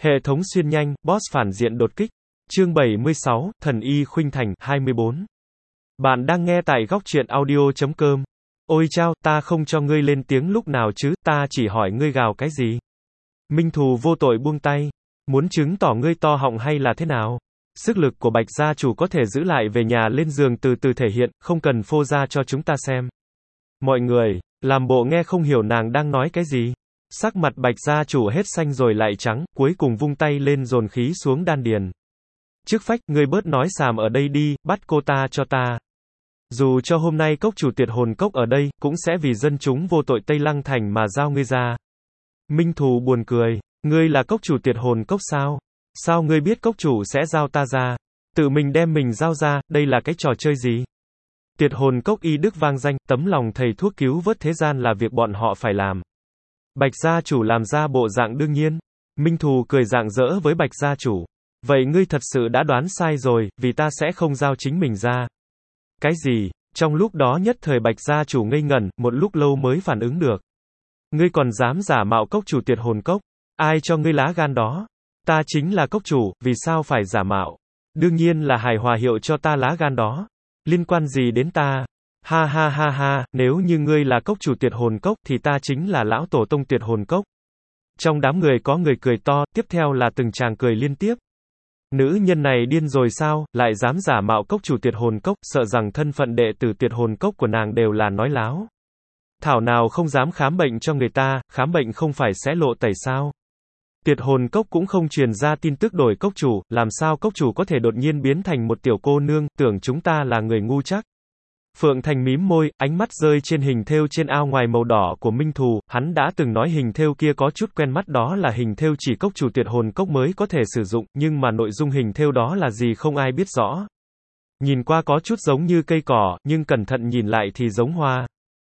Hệ thống xuyên nhanh, boss phản diện đột kích. Chương 76, Thần y khuynh thành, 24. Bạn đang nghe tại góc truyện audio.com. Ôi chao, ta không cho ngươi lên tiếng lúc nào chứ, ta chỉ hỏi ngươi gào cái gì. Minh Thù vô tội buông tay. Muốn chứng tỏ ngươi to họng hay là thế nào? Sức lực của Bạch gia chủ có thể giữ lại về nhà lên giường từ từ thể hiện, không cần phô ra cho chúng ta xem. Mọi người, làm bộ nghe không hiểu nàng đang nói cái gì. Sắc mặt Bạch gia chủ hết xanh rồi lại trắng, cuối cùng vung tay lên dồn khí xuống đan điền. Chức phách, ngươi bớt nói xàm ở đây đi, bắt cô ta cho ta. Dù cho hôm nay cốc chủ Tuyệt Hồn Cốc ở đây, cũng sẽ vì dân chúng vô tội Tây Lăng Thành mà giao ngươi ra. Minh Thù buồn cười, ngươi là cốc chủ Tuyệt Hồn Cốc sao? Sao ngươi biết cốc chủ sẽ giao ta ra? Tự mình đem mình giao ra, đây là cái trò chơi gì? Tuyệt Hồn Cốc y đức vang danh, tấm lòng thầy thuốc cứu vớt thế gian là việc bọn họ phải làm. Bạch gia chủ làm ra bộ dạng đương nhiên. Minh Thù cười rạng rỡ với Bạch gia chủ. Vậy ngươi thật sự đã đoán sai rồi, vì ta sẽ không giao chính mình ra. Cái gì? Trong lúc đó nhất thời Bạch gia chủ ngây ngẩn, một lúc lâu mới phản ứng được. Ngươi còn dám giả mạo cốc chủ Tuyệt Hồn Cốc? Ai cho ngươi lá gan đó? Ta chính là cốc chủ, vì sao phải giả mạo? Đương nhiên là Hải Hòa hiệu cho ta lá gan đó. Liên quan gì đến ta? Ha ha ha ha, nếu như ngươi là cốc chủ Tuyệt Hồn Cốc thì ta chính là lão tổ tông Tuyệt Hồn Cốc. Trong đám người có người cười to, tiếp theo là từng tràng cười liên tiếp. Nữ nhân này điên rồi sao, lại dám giả mạo cốc chủ Tuyệt Hồn Cốc, sợ rằng thân phận đệ tử Tuyệt Hồn Cốc của nàng đều là nói láo. Thảo nào không dám khám bệnh cho người ta, khám bệnh không phải sẽ lộ tẩy sao? Tuyệt Hồn Cốc cũng không truyền ra tin tức đổi cốc chủ, làm sao cốc chủ có thể đột nhiên biến thành một tiểu cô nương, tưởng chúng ta là người ngu chắc. Phượng Thành mím môi, ánh mắt rơi trên hình thêu trên ao ngoài màu đỏ của Minh Thù, hắn đã từng nói hình thêu kia có chút quen mắt, đó là hình thêu chỉ cốc chủ Tuyệt Hồn Cốc mới có thể sử dụng, nhưng mà nội dung hình thêu đó là gì không ai biết rõ. Nhìn qua có chút giống như cây cỏ, nhưng cẩn thận nhìn lại thì giống hoa.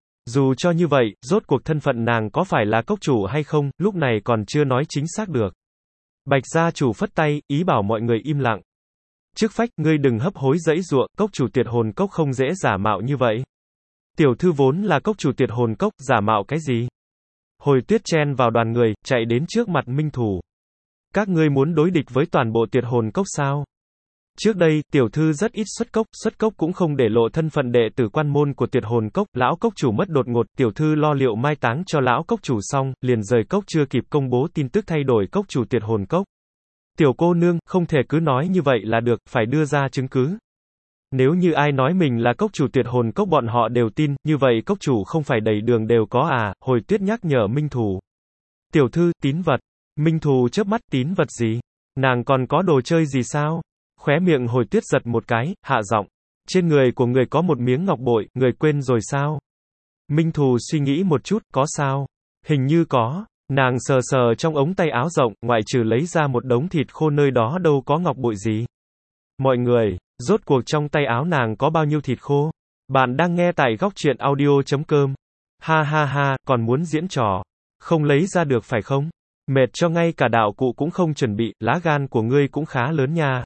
Dù cho như vậy, rốt cuộc thân phận nàng có phải là cốc chủ hay không, lúc này còn chưa nói chính xác được. Bạch gia chủ phất tay, ý bảo mọi người im lặng. Chức phách, ngươi đừng hấp hối giãy giụa, cốc chủ Tuyệt Hồn Cốc không dễ giả mạo như vậy. Tiểu thư vốn là cốc chủ Tuyệt Hồn Cốc, giả mạo cái gì? Hồi Tuyết chen vào đoàn người, chạy đến trước mặt Minh Thù. Các ngươi muốn đối địch với toàn bộ Tuyệt Hồn Cốc sao? Trước đây, tiểu thư rất ít xuất cốc cũng không để lộ thân phận đệ tử quan môn của Tuyệt Hồn Cốc, lão cốc chủ mất đột ngột, tiểu thư lo liệu mai táng cho lão cốc chủ xong, liền rời cốc chưa kịp công bố tin tức thay đổi cốc chủ Tuyệt Hồn Cốc. Tiểu cô nương, không thể cứ nói như vậy là được, phải đưa ra chứng cứ. Nếu như ai nói mình là cốc chủ Tuyệt Hồn Cốc bọn họ đều tin, như vậy cốc chủ không phải đầy đường đều có à, Hồi Tuyết nhắc nhở Minh Thù. Tiểu thư, tín vật. Minh Thù chớp mắt, tín vật gì? Nàng còn có đồ chơi gì sao? Khóe miệng Hồi Tuyết giật một cái, hạ giọng. Trên người của người có một miếng ngọc bội, người quên rồi sao? Minh Thù suy nghĩ một chút, có sao? Hình như có. Nàng sờ sờ trong ống tay áo rộng, ngoại trừ lấy ra một đống thịt khô nơi đó đâu có ngọc bội gì. Mọi người, rốt cuộc trong tay áo nàng có bao nhiêu thịt khô? Bạn đang nghe tại góc truyện audio.com. Ha ha ha, còn muốn diễn trò. Không lấy ra được phải không? Mệt cho ngay cả đạo cụ cũng không chuẩn bị, lá gan của ngươi cũng khá lớn nha.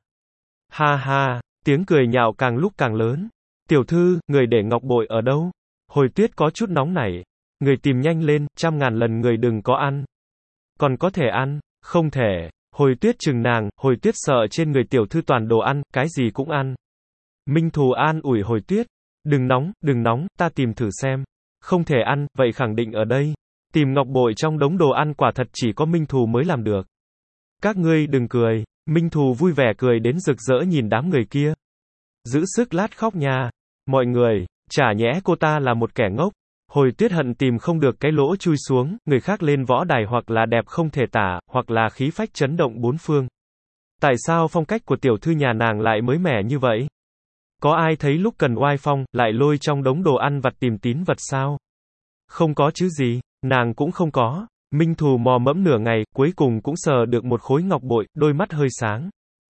Ha ha, tiếng cười nhạo càng lúc càng lớn. Tiểu thư, người để ngọc bội ở đâu? Hồi Tuyết có chút nóng nảy. Người tìm nhanh lên, 100.000 lần người đừng có ăn. Còn có thể ăn, không thể. Hồi Tuyết chừng nàng, Hồi Tuyết sợ trên người tiểu thư toàn đồ ăn, cái gì cũng ăn. Minh Thù an ủi Hồi Tuyết. Đừng nóng, ta tìm thử xem. Không thể ăn, vậy khẳng định ở đây. Tìm ngọc bội trong đống đồ ăn quả thật chỉ có Minh Thù mới làm được. Các ngươi đừng cười. Minh Thù vui vẻ cười đến rực rỡ nhìn đám người kia. Giữ sức lát khóc nha. Mọi người, chả nhẽ cô ta là một kẻ ngốc. Hồi Tuyết hận tìm không được cái lỗ chui xuống, người khác lên võ đài hoặc là đẹp không thể tả, hoặc là khí phách chấn động bốn phương. Tại sao phong cách của tiểu thư nhà nàng lại mới mẻ như vậy? Có ai thấy lúc cần oai phong, lại lôi trong đống đồ ăn vặt tìm tín vật sao? Không có chứ gì, nàng cũng không có. Minh Thù mò mẫm nửa ngày, cuối cùng cũng sờ được một khối ngọc bội, đôi mắt hơi sáng.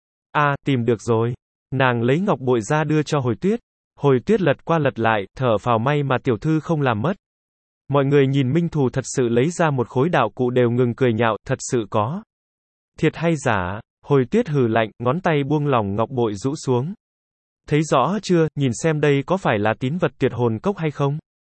À, tìm được rồi. Nàng lấy ngọc bội ra đưa cho Hồi Tuyết. Hồi Tuyết lật qua lật lại, thở phào may mà tiểu thư không làm mất. Mọi người nhìn Minh Thù thật sự lấy ra một khối đạo cụ đều ngừng cười nhạo, thật sự có. Thiệt hay giả? Hồi Tuyết hừ lạnh, ngón tay buông lỏng ngọc bội rũ xuống. Thấy rõ chưa, nhìn xem đây có phải là tín vật Tuyệt Hồn Cốc hay không?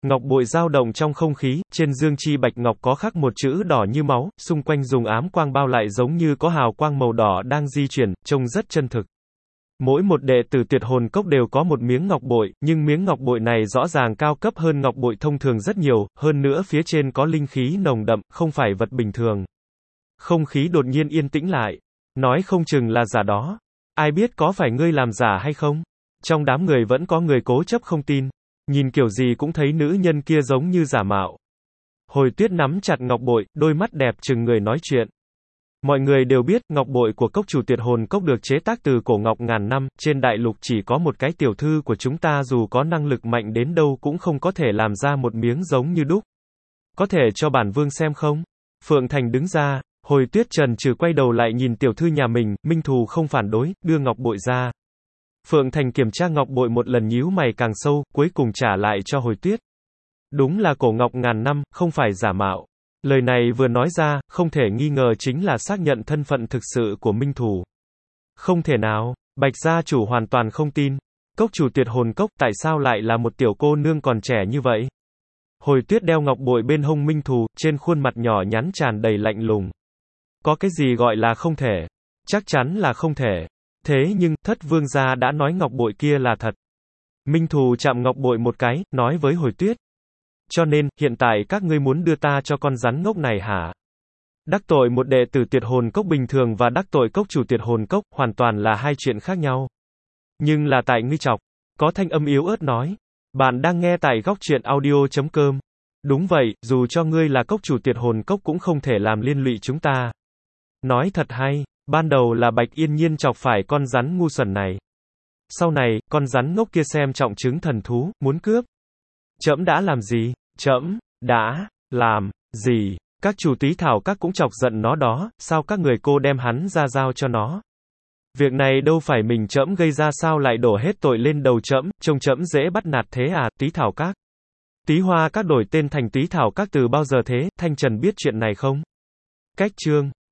Ngọc bội dao động trong không khí, trên dương chi bạch ngọc có khắc một chữ đỏ như máu, xung quanh dùng ám quang bao lại giống như có hào quang màu đỏ đang di chuyển, trông rất chân thực. Mỗi một đệ tử tuyệt hồn cốc đều có một miếng ngọc bội, nhưng miếng ngọc bội này rõ ràng cao cấp hơn ngọc bội thông thường rất nhiều, hơn nữa phía trên có linh khí nồng đậm, không phải vật bình thường. Không khí đột nhiên yên tĩnh lại. Nói không chừng là giả đó. Ai biết có phải ngươi làm giả hay không? Trong đám người vẫn có người cố chấp không tin. Nhìn kiểu gì cũng thấy nữ nhân kia giống như giả mạo. Hồi Tuyết nắm chặt ngọc bội, đôi mắt đẹp chừng người nói chuyện. Mọi người đều biết, ngọc bội của cốc chủ tuyệt hồn cốc được chế tác từ cổ ngọc ngàn năm, trên đại lục chỉ có một cái tiểu thư của chúng ta dù có năng lực mạnh đến đâu cũng không có thể làm ra một miếng giống như đúc. Có thể cho bản vương xem không? Phượng Thành đứng ra, Hồi Tuyết chần chừ quay đầu lại nhìn tiểu thư nhà mình, Minh Thù không phản đối, đưa ngọc bội ra. Phượng Thành kiểm tra ngọc bội một lần nhíu mày càng sâu, cuối cùng trả lại cho Hồi Tuyết. Đúng là cổ ngọc ngàn năm, không phải giả mạo. Lời này vừa nói ra, không thể nghi ngờ chính là xác nhận thân phận thực sự của Minh Thù. Không thể nào, Bạch gia chủ hoàn toàn không tin. Cốc chủ tuyệt hồn cốc, tại sao lại là một tiểu cô nương còn trẻ như vậy? Hồi Tuyết đeo ngọc bội bên hông Minh Thù, trên khuôn mặt nhỏ nhắn tràn đầy lạnh lùng. Có cái gì gọi là không thể? Chắc chắn là không thể. Thế nhưng, thất vương gia đã nói ngọc bội kia là thật. Minh Thù chạm ngọc bội một cái, nói với Hồi Tuyết. Cho nên, hiện tại các ngươi muốn đưa ta cho con rắn ngốc này hả? Đắc tội một đệ tử tuyệt hồn cốc bình thường và đắc tội cốc chủ tuyệt hồn cốc, hoàn toàn là hai chuyện khác nhau. Nhưng là tại ngươi chọc. Có thanh âm yếu ớt nói. Bạn đang nghe tại góc truyện audio.com. Đúng vậy, dù cho ngươi là cốc chủ tuyệt hồn cốc cũng không thể làm liên lụy chúng ta. Nói thật hay, ban đầu là Bạch Yên Nhiên chọc phải con rắn ngu xuẩn này. Sau này, con rắn ngốc kia xem trọng trứng thần thú, muốn cướp. Trẫm đã làm gì? Trẫm đã làm gì? Các chủ túy thảo các cũng chọc giận nó đó, sao các người cô đem hắn ra giao cho nó? Việc này đâu phải mình trẫm gây ra sao lại đổ hết tội lên đầu trẫm, trông trẫm dễ bắt nạt thế à, túy thảo các. Túy hoa các đổi tên thành túy thảo các từ bao giờ thế, Thanh Trần biết chuyện này không? Cách chương